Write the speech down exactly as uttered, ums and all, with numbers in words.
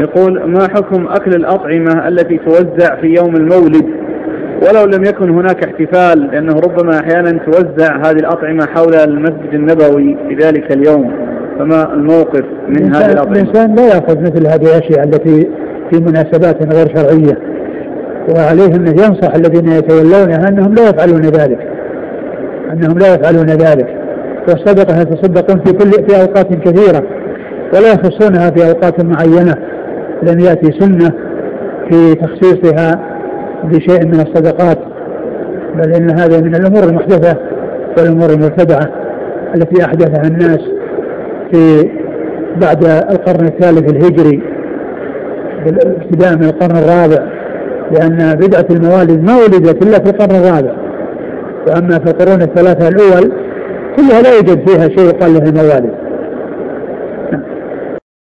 يقول: ما حكم أكل الأطعمة التي توزع في يوم المولد ولو لم يكن هناك احتفال، لأنه ربما أحيانا توزع هذه الأطعمة حول المسجد النبوي في ذلك اليوم، فما الموقف من هذه الأطعمة؟ الإنسان لا يأخذ مثل هذه الأشياء التي في مناسبات غير شرعية، وعليه أن ينصح الذين يتولونها أنهم لا يفعلون ذلك أنهم لا يفعلون ذلك والصدقة يتصدقون في كل في أوقات كثيرة ولا يخصونها في أوقات معينة، لم يأتي سنة في تخصيصها بشيء من الصدقات، بل إن هذا من الأمور المحدثة والأمور المبتدعة التي أحدثها الناس في بعد القرن الثالث الهجري ابتداء من القرن الرابع، لأن بدعة الموالد ما ولدت إلا في القرن الرابع، وأما في القرون الثلاثة الأول كلها لا يوجد فيها شيء يقال له الموالد.